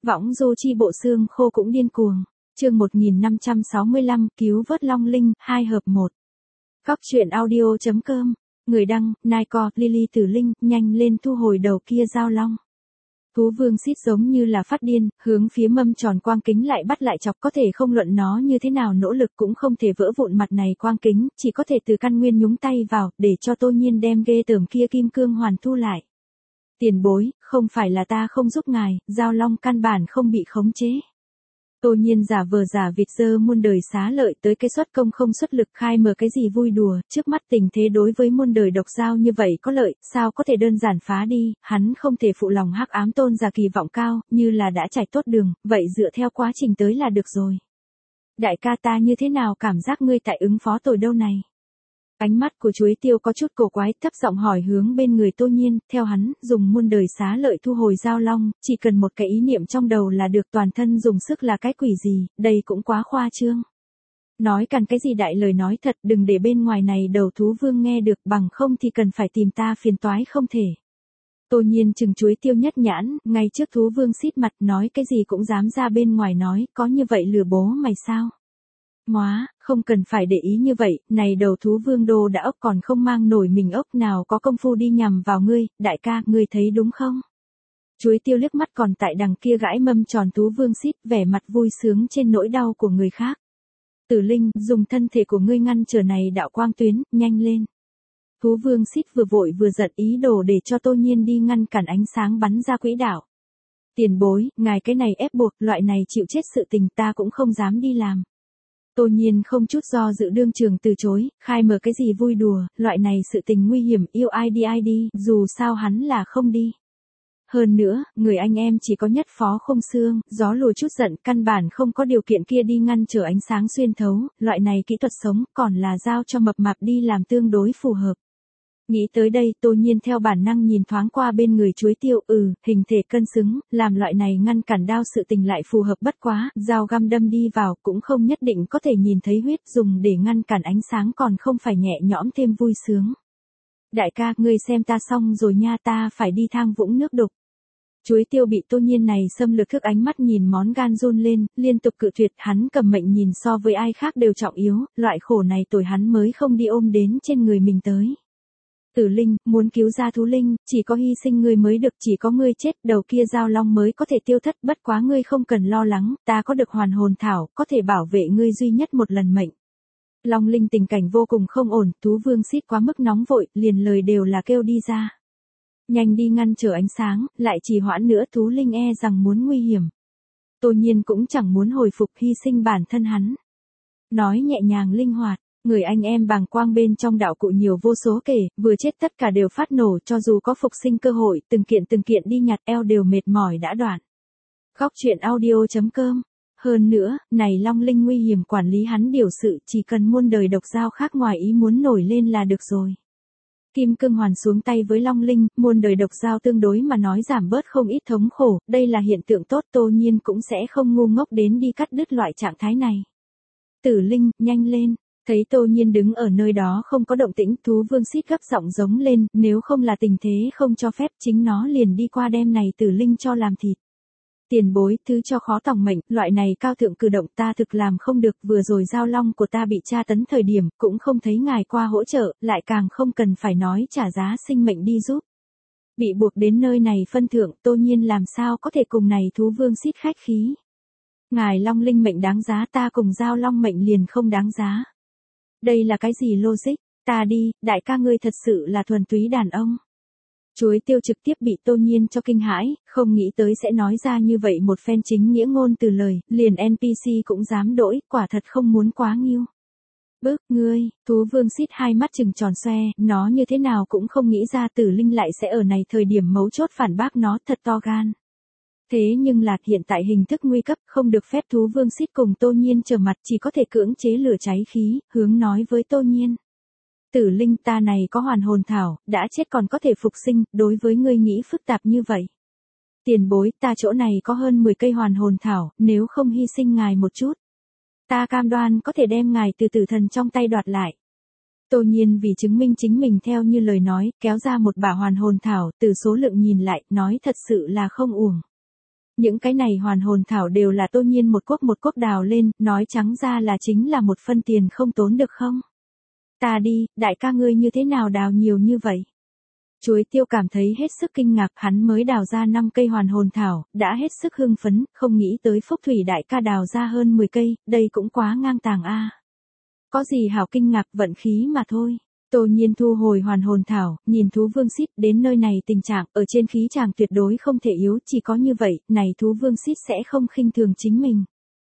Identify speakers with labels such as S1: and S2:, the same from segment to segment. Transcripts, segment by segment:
S1: Võng du chi bộ xương khô cũng điên cuồng. Chương 1565, cứu vớt Long Linh, 2 hợp 1. Góc truyện audio.com. Người đăng, Nike, Lily Tử Linh, nhanh lên thu hồi đầu kia dao long. Thú vương xít giống như là phát điên, hướng phía mâm tròn quang kính lại bắt lại chọc, có thể không luận nó như thế nào nỗ lực cũng không thể vỡ vụn mặt này quang kính, chỉ có thể từ căn nguyên nhúng tay vào, để cho Tô Nhiên đem ghê tởm kia kim cương hoàn thu lại. Tiền bối, không phải là ta không giúp ngài, dao long căn bản không bị khống chế. Tô Nhiên giả vờ giả vịt dơ muôn đời xá lợi tới cái xuất công không xuất lực khai mở cái gì vui đùa, trước mắt tình thế đối với muôn đời độc giao như vậy có lợi, sao có thể đơn giản phá đi, hắn không thể phụ lòng hắc ám tôn giả kỳ vọng cao, như là đã trải tốt đường, vậy dựa theo quá trình tới là được rồi. Đại ca ta như thế nào cảm giác ngươi tại ứng phó tội đâu này? Ánh mắt của chuối tiêu có chút cổ quái, thấp giọng hỏi hướng bên người Tô Nhiên, theo hắn, dùng muôn đời xá lợi thu hồi dao long, chỉ cần một cái ý niệm trong đầu là được, toàn thân dùng sức là cái quỷ gì, đây cũng quá khoa trương. Nói cần cái gì đại lời nói thật, đừng để bên ngoài này đầu thú vương nghe được, bằng không thì cần phải tìm ta phiền toái không thể. Tô Nhiên chừng chuối tiêu nhất nhãn, ngay trước thú vương xít mặt, nói cái gì cũng dám ra bên ngoài nói, có như vậy lừa bố mày sao? Móa, không cần phải để ý như vậy, này đầu thú vương đô đã ốc còn không mang nổi mình ốc, nào có công phu đi nhằm vào ngươi, đại ca, ngươi thấy đúng không? Chuối tiêu liếc mắt còn tại đằng kia gãi mâm tròn thú vương xít, vẻ mặt vui sướng trên nỗi đau của người khác. Tử Linh, dùng thân thể của ngươi ngăn trở này đạo quang tuyến, nhanh lên. Thú vương xít vừa vội vừa giận, ý đồ để cho Tô Nhiên đi ngăn cản ánh sáng bắn ra quỹ đạo. Tiền bối, ngài cái này ép buộc, loại này chịu chết sự tình ta cũng không dám đi làm. Tô Nhiên không chút do dự đương trường từ chối, khai mở cái gì vui đùa, loại này sự tình nguy hiểm, yêu ai đi, dù sao hắn là không đi. Hơn nữa, người anh em chỉ có nhất phó không xương, gió lùa chút giận, căn bản không có điều kiện kia đi ngăn trở ánh sáng xuyên thấu, loại này kỹ thuật sống, còn là giao cho mập mạp đi làm tương đối phù hợp. Nghĩ tới đây, Tô Nhiên theo bản năng nhìn thoáng qua bên người chuối tiêu, hình thể cân xứng, làm loại này ngăn cản đao sự tình lại phù hợp bất quá, dao găm đâm đi vào cũng không nhất định có thể nhìn thấy huyết, dùng để ngăn cản ánh sáng còn không phải nhẹ nhõm thêm vui sướng. Đại ca, ngươi xem ta xong rồi nha, ta phải đi thang vũng nước đục. Chuối tiêu bị Tô Nhiên này xâm lược thức ánh mắt nhìn món gan run lên, liên tục cự tuyệt, hắn cầm mệnh nhìn so với ai khác đều trọng yếu, loại khổ này tuổi hắn mới không đi ôm đến trên người mình tới. Tử Linh, muốn cứu ra thú linh, chỉ có hy sinh ngươi mới được, chỉ có ngươi chết, đầu kia dao long mới có thể tiêu thất, bất quá ngươi không cần lo lắng, ta có được hoàn hồn thảo, có thể bảo vệ ngươi duy nhất một lần mệnh. Long Linh tình cảnh vô cùng không ổn, thú vương xít quá mức nóng vội, liền lời đều là kêu đi ra. Nhanh đi ngăn trở ánh sáng, lại trì hoãn nữa thú linh e rằng muốn nguy hiểm. Tô Nhiên cũng chẳng muốn hồi phục hy sinh bản thân hắn. Nói nhẹ nhàng linh hoạt. Người anh em bàng quang bên trong đạo cụ nhiều vô số kể, vừa chết tất cả đều phát nổ, cho dù có phục sinh cơ hội, từng kiện đi nhặt eo đều mệt mỏi đã đoạn. Góc truyện audio.com. Hơn nữa, này Long Linh nguy hiểm quản lý hắn điều sự, chỉ cần muôn đời độc giao khác ngoài ý muốn nổi lên là được rồi. Kim cương hoàn xuống tay với Long Linh, muôn đời độc giao tương đối mà nói giảm bớt không ít thống khổ, đây là hiện tượng tốt, Tô Nhiên cũng sẽ không ngu ngốc đến đi cắt đứt loại trạng thái này. Tử Linh, nhanh lên. Thấy Tô Nhiên đứng ở nơi đó không có động tĩnh, thú vương xít gấp giọng giống lên, nếu không là tình thế không cho phép, chính nó liền đi qua đem này Tử Linh cho làm thịt. Tiền bối, thứ cho khó tòng mệnh, loại này cao thượng cử động ta thực làm không được, vừa rồi dao long của ta bị tra tấn thời điểm, cũng không thấy ngài qua hỗ trợ, lại càng không cần phải nói trả giá sinh mệnh đi giúp. Bị buộc đến nơi này phân thượng, Tô Nhiên làm sao có thể cùng này thú vương xít khách khí. Ngài Long Linh mệnh đáng giá, ta cùng dao long mệnh liền không đáng giá. Đây là cái gì logic, ta đi, đại ca ngươi thật sự là thuần túy đàn ông. Chuối tiêu trực tiếp bị Tô Nhiên cho kinh hãi, không nghĩ tới sẽ nói ra như vậy một phen chính nghĩa ngôn từ lời, liền NPC cũng dám đỗi, quả thật không muốn quá nghiêu. Ngươi, thú vương xít hai mắt trừng tròn xoe, nó như thế nào cũng không nghĩ ra Tử Linh lại sẽ ở này thời điểm mấu chốt phản bác nó, thật to gan. Thế nhưng là hiện tại hình thức nguy cấp, không được phép thú vương xít cùng Tô Nhiên trở mặt, chỉ có thể cưỡng chế lửa cháy khí, hướng nói với Tô Nhiên. Tử Linh, ta này có hoàn hồn thảo, đã chết còn có thể phục sinh, đối với ngươi nghĩ phức tạp như vậy. Tiền bối, ta chỗ này có hơn 10 cây hoàn hồn thảo, nếu không hy sinh ngài một chút. Ta cam đoan có thể đem ngài từ tử thần trong tay đoạt lại. Tô Nhiên vì chứng minh chính mình theo như lời nói, kéo ra một bả hoàn hồn thảo, từ số lượng nhìn lại, nói thật sự là không uổng. Những cái này hoàn hồn thảo đều là Tô Nhiên một quốc đào lên, nói trắng ra là chính là một phân tiền không tốn được không? Ta đi, đại ca ngươi như thế nào đào nhiều như vậy? Chuối tiêu cảm thấy hết sức kinh ngạc, hắn mới đào ra 5 cây hoàn hồn thảo, đã hết sức hưng phấn, không nghĩ tới Phúc Thủy đại ca đào ra hơn 10 cây, đây cũng quá ngang tàng a. Có gì hảo kinh ngạc, vận khí mà thôi. Tô Nhiên thu hồi hoàn hồn thảo, nhìn thú vương xít đến nơi này tình trạng, ở trên khí chàng tuyệt đối không thể yếu, chỉ có như vậy, này thú vương xít sẽ không khinh thường chính mình.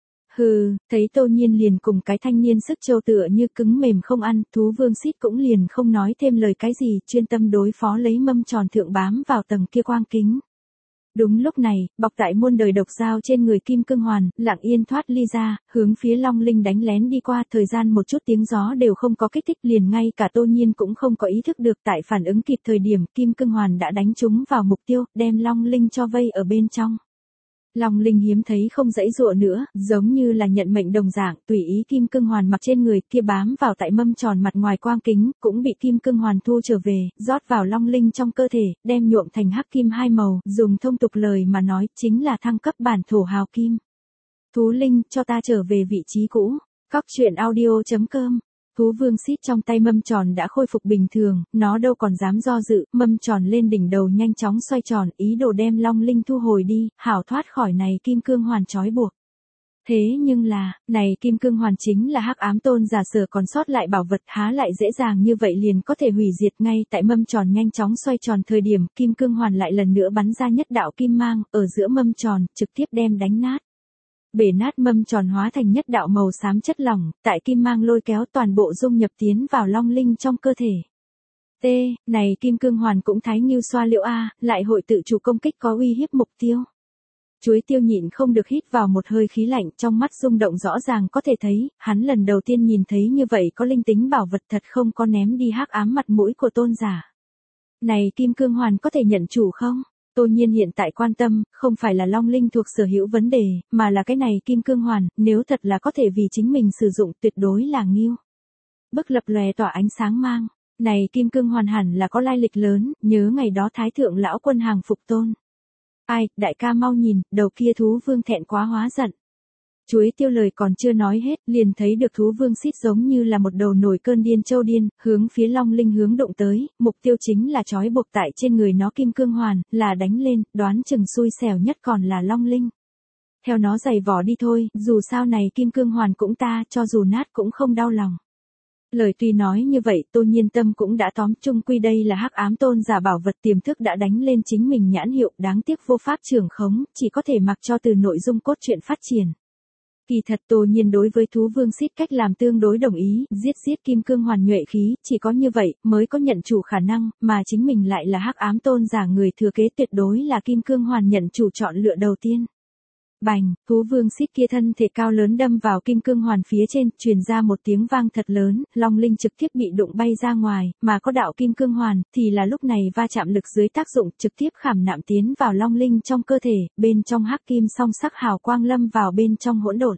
S1: Hừ, thấy Tô Nhiên liền cùng cái thanh niên sức trâu tựa như cứng mềm không ăn, thú vương xít cũng liền không nói thêm lời cái gì, chuyên tâm đối phó lấy mâm tròn thượng bám vào tầng kia quang kính. Đúng lúc này, bọc tại muôn đời độc dao trên người kim cương hoàn, lặng yên thoát ly ra, hướng phía Long Linh đánh lén đi qua, thời gian một chút tiếng gió đều không có kích thích, liền ngay cả Tô Nhiên cũng không có ý thức được, tại phản ứng kịp thời điểm, kim cương hoàn đã đánh trúng vào mục tiêu, đem Long Linh cho vây ở bên trong. Long Linh hiếm thấy không dãy dụa nữa, giống như là nhận mệnh đồng dạng, tùy ý kim cương hoàn mặc trên người kia bám vào tại mâm tròn mặt ngoài quang kính, cũng bị kim cương hoàn thu trở về, rót vào Long Linh trong cơ thể, đem nhuộm thành hắc kim hai màu, dùng thông tục lời mà nói, chính là thăng cấp bản thổ hào kim. Thú Linh, cho ta trở về vị trí cũ. Cóc truyện audio.com. Thú vương xít trong tay mâm tròn đã khôi phục bình thường, nó đâu còn dám do dự, mâm tròn lên đỉnh đầu nhanh chóng xoay tròn, ý đồ đem Long Linh thu hồi đi, hảo thoát khỏi này kim cương hoàn trói buộc. Thế nhưng là, này kim cương hoàn chính là hắc ám tôn giả sở còn sót lại bảo vật, há lại dễ dàng như vậy liền có thể hủy diệt. Ngay tại mâm tròn nhanh chóng xoay tròn thời điểm, kim cương hoàn lại lần nữa bắn ra nhất đạo kim mang, ở giữa mâm tròn, trực tiếp đem đánh nát. Bể nát mâm tròn hóa thành nhất đạo màu xám chất lỏng, tại kim mang lôi kéo toàn bộ dung nhập tiến vào Long Linh trong cơ thể. T, này kim cương hoàn cũng thái nghiêu xoa liệu a, lại hội tự chủ công kích có uy hiếp mục tiêu. Chuối tiêu nhịn không được hít vào một hơi khí lạnh, trong mắt rung động rõ ràng có thể thấy, hắn lần đầu tiên nhìn thấy như vậy có linh tính bảo vật, thật không có ném đi hắc ám mặt mũi của tôn giả. Này kim cương hoàn có thể nhận chủ không? Tô Nhiên hiện tại quan tâm, không phải là Long Linh thuộc sở hữu vấn đề, mà là cái này kim cương hoàn, nếu thật là có thể vì chính mình sử dụng tuyệt đối là nghiêu. Bức lập lòe tỏa ánh sáng mang, này kim cương hoàn hẳn là có lai lịch lớn, nhớ ngày đó Thái Thượng Lão Quân hàng phục tôn. Ai, đại ca mau nhìn, đầu kia thú vương thẹn quá hóa giận. Chuối tiêu lời còn chưa nói hết, liền thấy được thú vương xít giống như là một đầu nổi cơn điên châu điên, hướng phía Long Linh hướng động tới, mục tiêu chính là trói buộc tại trên người nó kim cương hoàn, là đánh lên, đoán chừng xui xẻo nhất còn là Long Linh. Theo nó giày vỏ đi thôi, dù sao này kim cương hoàn cũng ta, cho dù nát cũng không đau lòng. Lời tuy nói như vậy, Tô Nhiên tâm cũng đã tóm chung quy đây là hắc ám tôn giả bảo vật, tiềm thức đã đánh lên chính mình nhãn hiệu, đáng tiếc vô pháp trưởng khống, chỉ có thể mặc cho từ nội dung cốt truyện phát triển. Kỳ thật Tô Nhiên đối với thú vương xít cách làm tương đối đồng ý, giết kim cương hoàn nhuệ khí, chỉ có như vậy mới có nhận chủ khả năng, mà chính mình lại là hắc ám tôn giả người thừa kế, tuyệt đối là kim cương hoàn nhận chủ chọn lựa đầu tiên. Bành, thú vương xít kia thân thể cao lớn đâm vào kim cương hoàn phía trên, truyền ra một tiếng vang thật lớn, Long Linh trực tiếp bị đụng bay ra ngoài, mà có đạo kim cương hoàn, thì là lúc này va chạm lực dưới tác dụng trực tiếp khảm nạm tiến vào Long Linh trong cơ thể, bên trong hắc kim song sắc hào quang lâm vào bên trong hỗn độn.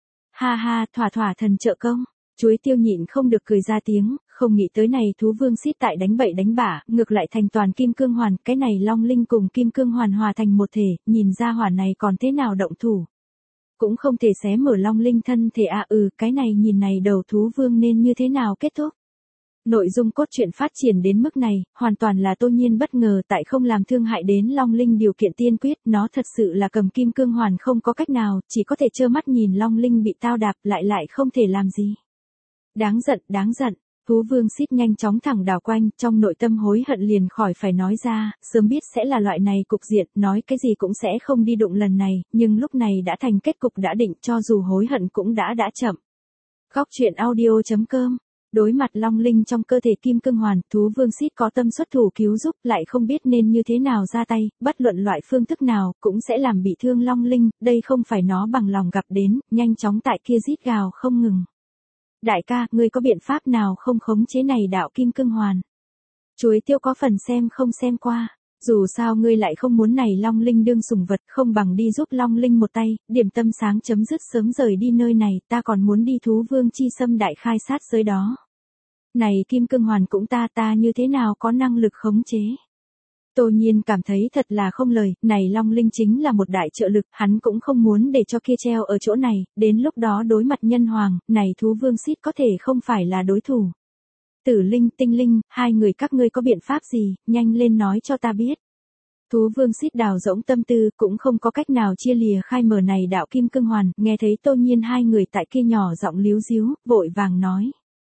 S1: Ha ha, thỏa thần trợ công. Chuối tiêu nhịn không được cười ra tiếng, không nghĩ tới này thú vương xít tại đánh bậy đánh bả, ngược lại thành toàn kim cương hoàn, cái này Long Linh cùng kim cương hoàn hòa thành một thể, nhìn ra hỏa này còn thế nào động thủ. Cũng không thể xé mở Long Linh thân thể cái này nhìn này đầu thú vương nên như thế nào kết thúc. Nội dung cốt truyện phát triển đến mức này, hoàn toàn là Tô Nhiên bất ngờ, tại không làm thương hại đến Long Linh điều kiện tiên quyết, nó thật sự là cầm kim cương hoàn không có cách nào, chỉ có thể trơ mắt nhìn Long Linh bị tao đạp lại không thể làm gì. Đáng giận, thú vương xít nhanh chóng thẳng đảo quanh, trong nội tâm hối hận liền khỏi phải nói ra, sớm biết sẽ là loại này cục diện, nói cái gì cũng sẽ không đi đụng lần này, nhưng lúc này đã thành kết cục đã định, cho dù hối hận cũng đã chậm. Góc truyện audio.com. Đối mặt Long Linh trong cơ thể kim cương hoàn, thú vương xít có tâm xuất thủ cứu giúp, lại không biết nên như thế nào ra tay, bất luận loại phương thức nào, cũng sẽ làm bị thương Long Linh, đây không phải nó bằng lòng gặp đến, nhanh chóng tại kia rít gào không ngừng. Đại ca, ngươi có biện pháp nào không khống chế này đạo kim cương hoàn? Chuối tiêu có phần xem không xem qua. Dù sao ngươi lại không muốn này Long Linh đương sủng vật, không bằng đi giúp Long Linh một tay, điểm tâm sáng chấm dứt sớm rời đi nơi này, ta còn muốn đi thú vương chi xâm đại khai sát giới đó. Này kim cương hoàn cũng ta như thế nào có năng lực khống chế? Tô Nhiên cảm thấy thật là không lời, này Long Linh chính là một đại trợ lực, hắn cũng không muốn để cho kia treo ở chỗ này, đến lúc đó đối mặt nhân hoàng, này thú vương xít có thể không phải là đối thủ. Tử Linh, Tinh Linh, hai người các ngươi có biện pháp gì, nhanh lên nói cho ta biết. Thú vương xít đào rỗng tâm tư, cũng không có cách nào chia lìa khai mở này đạo kim cương hoàn, nghe thấy Tô Nhiên hai người tại kia nhỏ giọng líu díu, vội vàng nói.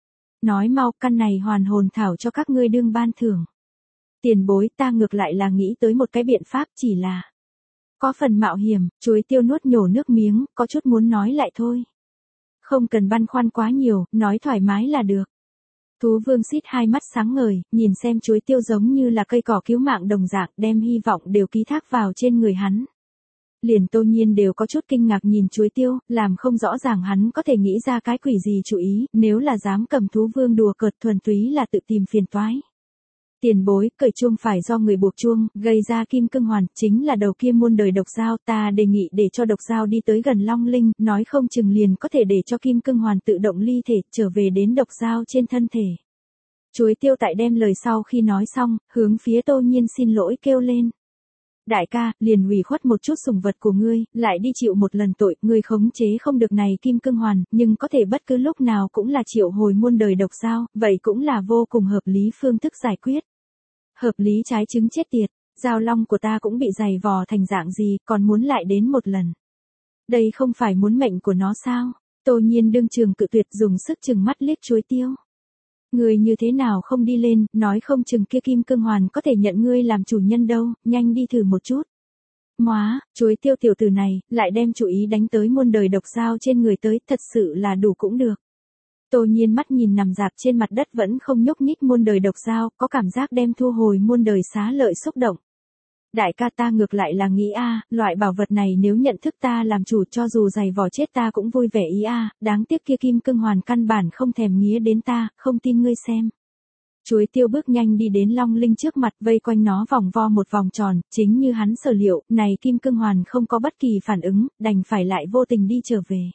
S1: Nói mau, căn này hoàn hồn thảo cho các ngươi đương ban thưởng. Tiền bối, ta ngược lại là nghĩ tới một cái biện pháp, chỉ là có phần mạo hiểm. Chuối tiêu nuốt nhổ nước miếng, có chút muốn nói lại thôi. Không cần băn khoăn quá nhiều, nói thoải mái là được. Thú vương xít hai mắt sáng ngời, nhìn xem chuối tiêu giống như là cây cỏ cứu mạng đồng dạng, đem hy vọng đều ký thác vào trên người hắn. Liền Tô Nhiên đều có chút kinh ngạc nhìn chuối tiêu, làm không rõ ràng hắn có thể nghĩ ra cái quỷ gì chủ ý, nếu là dám cầm thú vương đùa cợt thuần túy là tự tìm phiền toái. Tiền bối, cởi chuông phải do người buộc chuông, gây ra kim cương hoàn, chính là đầu kia muôn đời độc dao, ta đề nghị để cho độc dao đi tới gần Long Linh, nói không chừng liền có thể để cho kim cương hoàn tự động ly thể, trở về đến độc dao trên thân thể. Chuối tiêu tại đem lời sau khi nói xong, hướng phía Tô Nhiên xin lỗi kêu lên. Đại ca, liền hủy khuất một chút sủng vật của ngươi, lại đi chịu một lần tội, ngươi khống chế không được này kim cương hoàn, nhưng có thể bất cứ lúc nào cũng là triệu hồi muôn đời độc dao, vậy cũng là vô cùng hợp lý phương thức giải quyết. Hợp lý trái chứng chết tiệt, dao long của ta cũng bị dày vò thành dạng gì, còn muốn lại đến một lần. Đây không phải muốn mệnh của nó sao? Tô Nhiên đương trường cự tuyệt, dùng sức chừng mắt liếc chuối tiêu. Ngươi như thế nào không đi lên, nói không chừng kia kim cương hoàn có thể nhận ngươi làm chủ nhân đâu, nhanh đi thử một chút. Móa, chuối tiêu tiểu tử này, lại đem chủ ý đánh tới muôn đời độc dao trên người tới, thật sự là đủ cũng được. Tô Nhiên mắt nhìn nằm dạp trên mặt đất vẫn không nhúc nhích muôn đời độc dao, có cảm giác đem thu hồi muôn đời xá lợi xúc động. Đại ca, ta ngược lại là nghĩ loại bảo vật này nếu nhận thức ta làm chủ, cho dù dày vò chết ta cũng vui vẻ ý đáng tiếc kia kim cương hoàn căn bản không thèm nghía đến ta, không tin ngươi xem. Chuối tiêu bước nhanh đi đến Long Linh trước mặt, vây quanh nó vòng vo một vòng tròn, chính như hắn sở liệu, này kim cương hoàn không có bất kỳ phản ứng, đành phải lại vô tình đi trở về.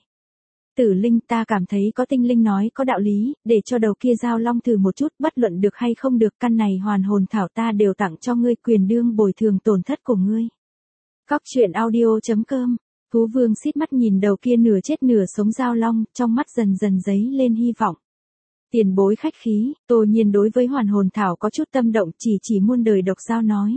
S1: Tử Linh, ta cảm thấy có Tinh Linh nói có đạo lý, để cho đầu kia giao long thử một chút, bất luận được hay không được, căn này hoàn hồn thảo ta đều tặng cho ngươi, quyền đương bồi thường tổn thất của ngươi. Cóc truyện audio.com. Thú vương xít mắt nhìn đầu kia nửa chết nửa sống giao long, trong mắt dần dần dấy lên hy vọng. Tiền bối khách khí, Tô Nhiên đối với hoàn hồn thảo có chút tâm động, chỉ muôn đời độc dao nói.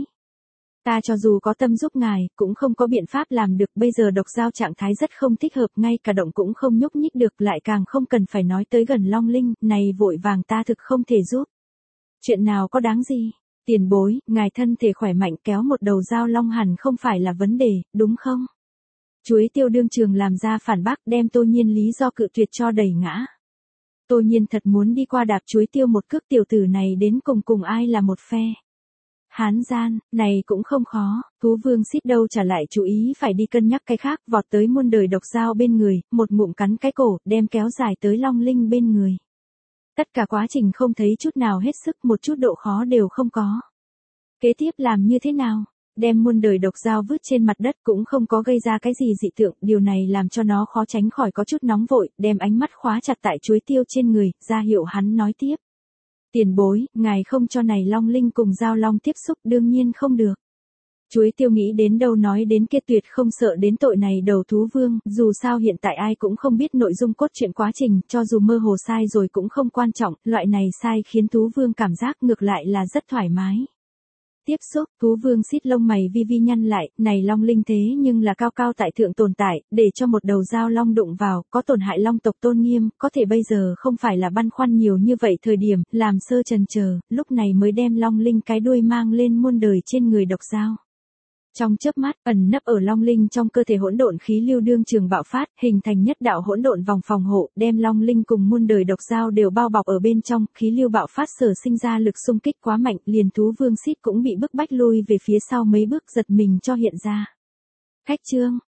S1: Ta cho dù có tâm giúp ngài, cũng không có biện pháp làm được, bây giờ độc dao trạng thái rất không thích hợp, ngay cả động cũng không nhúc nhích được, lại càng không cần phải nói tới gần Long Linh, này vội vàng ta thực không thể giúp. Chuyện nào có đáng gì? Tiền bối, ngài thân thể khỏe mạnh, kéo một đầu dao long hẳn không phải là vấn đề, đúng không? Chuối tiêu đương trường làm ra phản bác, đem Tô Nhiên lý do cự tuyệt cho đẩy ngã. Tô Nhiên thật muốn đi qua đạp chuối tiêu một cước, tiểu tử này đến cùng ai là một phe. Hán gian, này cũng không khó, thú vương xít đâu trả lại chú ý phải đi cân nhắc cái khác, vọt tới muôn đời độc dao bên người, một ngụm cắn cái cổ, đem kéo dài tới Long Linh bên người. Tất cả quá trình không thấy chút nào hết sức, một chút độ khó đều không có. Kế tiếp làm như thế nào? Đem muôn đời độc dao vứt trên mặt đất cũng không có gây ra cái gì dị tượng, điều này làm cho nó khó tránh khỏi có chút nóng vội, đem ánh mắt khóa chặt tại chuối tiêu trên người, ra hiệu hắn nói tiếp. Tiền bối, ngài không cho này Long Linh cùng giao long tiếp xúc, đương nhiên không được. Chuối tiêu nghĩ đến đâu nói đến kia, tuyệt không sợ đến tội này đầu thú vương, dù sao hiện tại ai cũng không biết nội dung cốt truyện quá trình, cho dù mơ hồ sai rồi cũng không quan trọng, loại này sai khiến thú vương cảm giác ngược lại là rất thoải mái. Tiếp xúc, thú vương xít lông mày vi vi nhăn lại, này Long Linh thế nhưng là cao cao tại thượng tồn tại, để cho một đầu dao long đụng vào, có tổn hại long tộc tôn nghiêm, có thể bây giờ không phải là băn khoăn nhiều như vậy thời điểm, làm sơ chần chờ, lúc này mới đem Long Linh cái đuôi mang lên muôn đời trên người độc dao. Trong chớp mắt, ẩn nấp ở Long Linh trong cơ thể hỗn độn khí lưu đương trường bạo phát, hình thành nhất đạo hỗn độn vòng phòng hộ, đem Long Linh cùng muôn đời độc dao đều bao bọc ở bên trong, khí lưu bạo phát sở sinh ra lực xung kích quá mạnh, liền thú vương xít cũng bị bức bách lui về phía sau mấy bước, giật mình cho hiện ra. Khách chương,